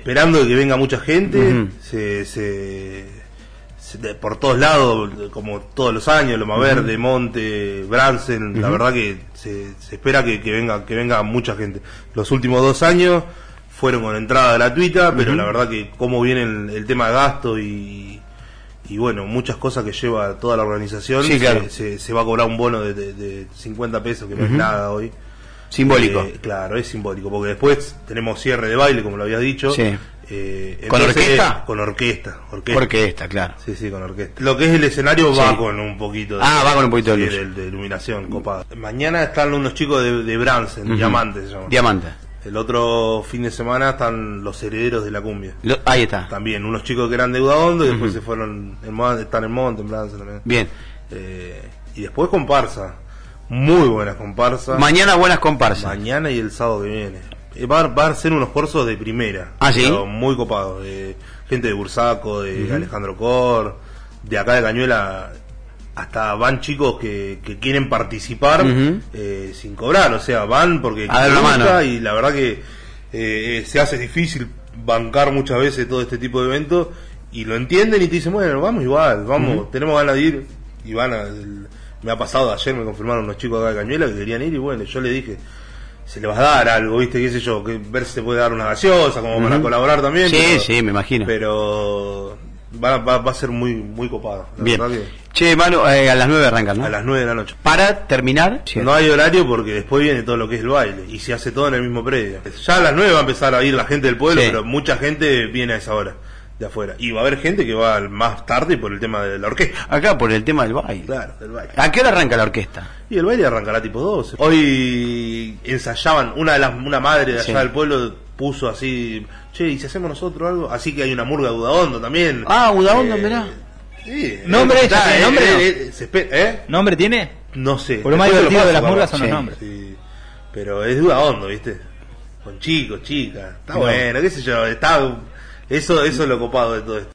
esperando que venga mucha gente. Ujú. Por todos lados, como todos los años, Loma Verde, Monte, Bransen, la verdad que se espera que venga mucha gente. Los últimos 2 años fueron con entrada gratuita, pero la verdad que cómo viene el tema de gasto y bueno, muchas cosas que lleva toda la organización, Sí, claro. se va a cobrar un bono de 50 pesos, que no es nada hoy. Simbólico. Claro, es simbólico, porque después tenemos cierre de baile, como lo habías dicho. Sí. ¿Con Entonces, orquesta? Con orquesta. Orquesta, claro. Sí, con orquesta. Lo que es el escenario va con un poquito va con un poquito de luz. de iluminación copada. Mañana están unos chicos de Bransen, Diamante se llama. Diamante. El otro fin de semana están los herederos de la cumbia. Ahí está. También, unos chicos que eran de Udaondo y después se fueron, están en Monte, en Bransen también. Bien. Y después comparsa. Muy buenas comparsas. Mañana buenas comparsas. Mañana y el sábado que viene. Va a ser unos cursos de primera. ¿Ah, sí? Muy copados. De gente de Bursaco, de Alejandro Cor, de acá de Cañuela. Hasta van chicos que quieren participar sin cobrar. O sea, van porque a dar la mano. Y la verdad que se hace difícil bancar muchas veces todo este tipo de eventos. Y lo entienden y te dicen, bueno, vamos igual, vamos, tenemos ganas de ir. Y me ha pasado, ayer me confirmaron unos chicos acá de Cañuela que querían ir y bueno, yo le dije, se le vas a dar algo, viste, qué sé yo, que ver si se puede dar una gaseosa como para colaborar también. Sí, me imagino. Pero va a ser muy muy copado. Bien. Che, Manu, a las 9 arrancan, ¿no? A las 9 de la noche. Para terminar, no hay horario porque después viene todo lo que es el baile y se hace todo en el mismo predio. Ya a las 9 va a empezar a ir la gente del pueblo, pero mucha gente viene a esa hora de afuera. Y va a haber gente que va más tarde por el tema de la orquesta. Acá por el tema del baile. Claro, del baile. ¿A qué hora arranca la orquesta? Y el baile arrancará tipo 12. Hoy ensayaban, una madre de allá del pueblo puso así, che, ¿y si hacemos nosotros algo? Así que hay una murga de Udaondo también. Ah, Udaondo, mirá. Sí, ¿Nombre? ¿Nombre tiene? No sé. Por lo más divertido de las murgas son los nombres. Sí. Pero es de Udaondo, ¿viste? Con chicos, chicas. Está bueno, qué sé yo, eso es lo copado de todo esto.